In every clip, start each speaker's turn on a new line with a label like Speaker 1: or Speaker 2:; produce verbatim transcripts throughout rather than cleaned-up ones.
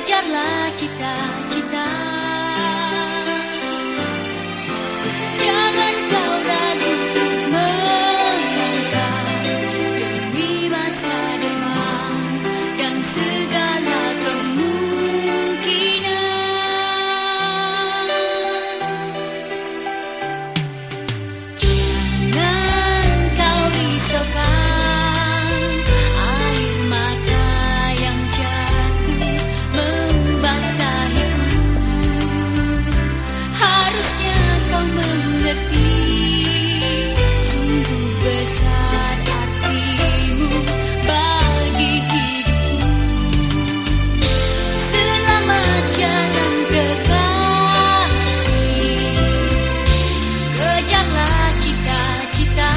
Speaker 1: Kejarlah cita-cita, jangan kau ragu untuk melangkah demi masa depan dan segala kemungkinan. Jangan kau risaukan air mata yang jatuh membasahiku. Harusnya kau mengerti, sungguh besar artimu bagi hidupku. Selamat jalan kekasih, kejarlah cita-cita.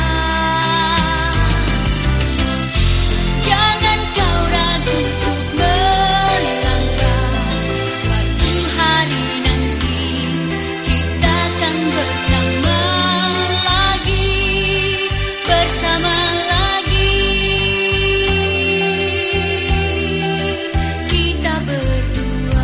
Speaker 1: Jangan kau ragu untuk melangkah, suatu hari nanti kita akan bersama lagi, bersama lagi kita berdua.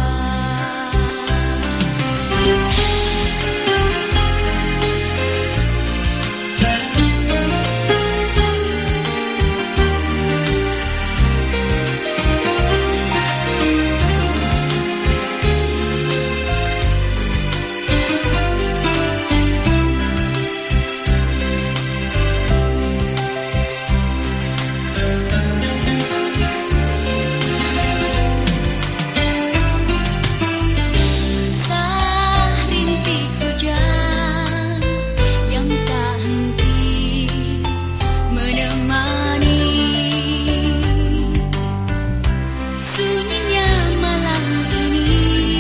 Speaker 1: Sah rintik hujan yang tak henti menemani sunyinya malam ini.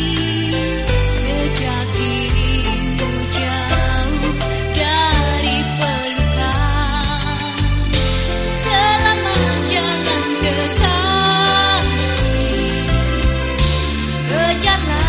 Speaker 1: Sejak dirimu jauh dari pelukan, selamat jalan kekasih, kejarlah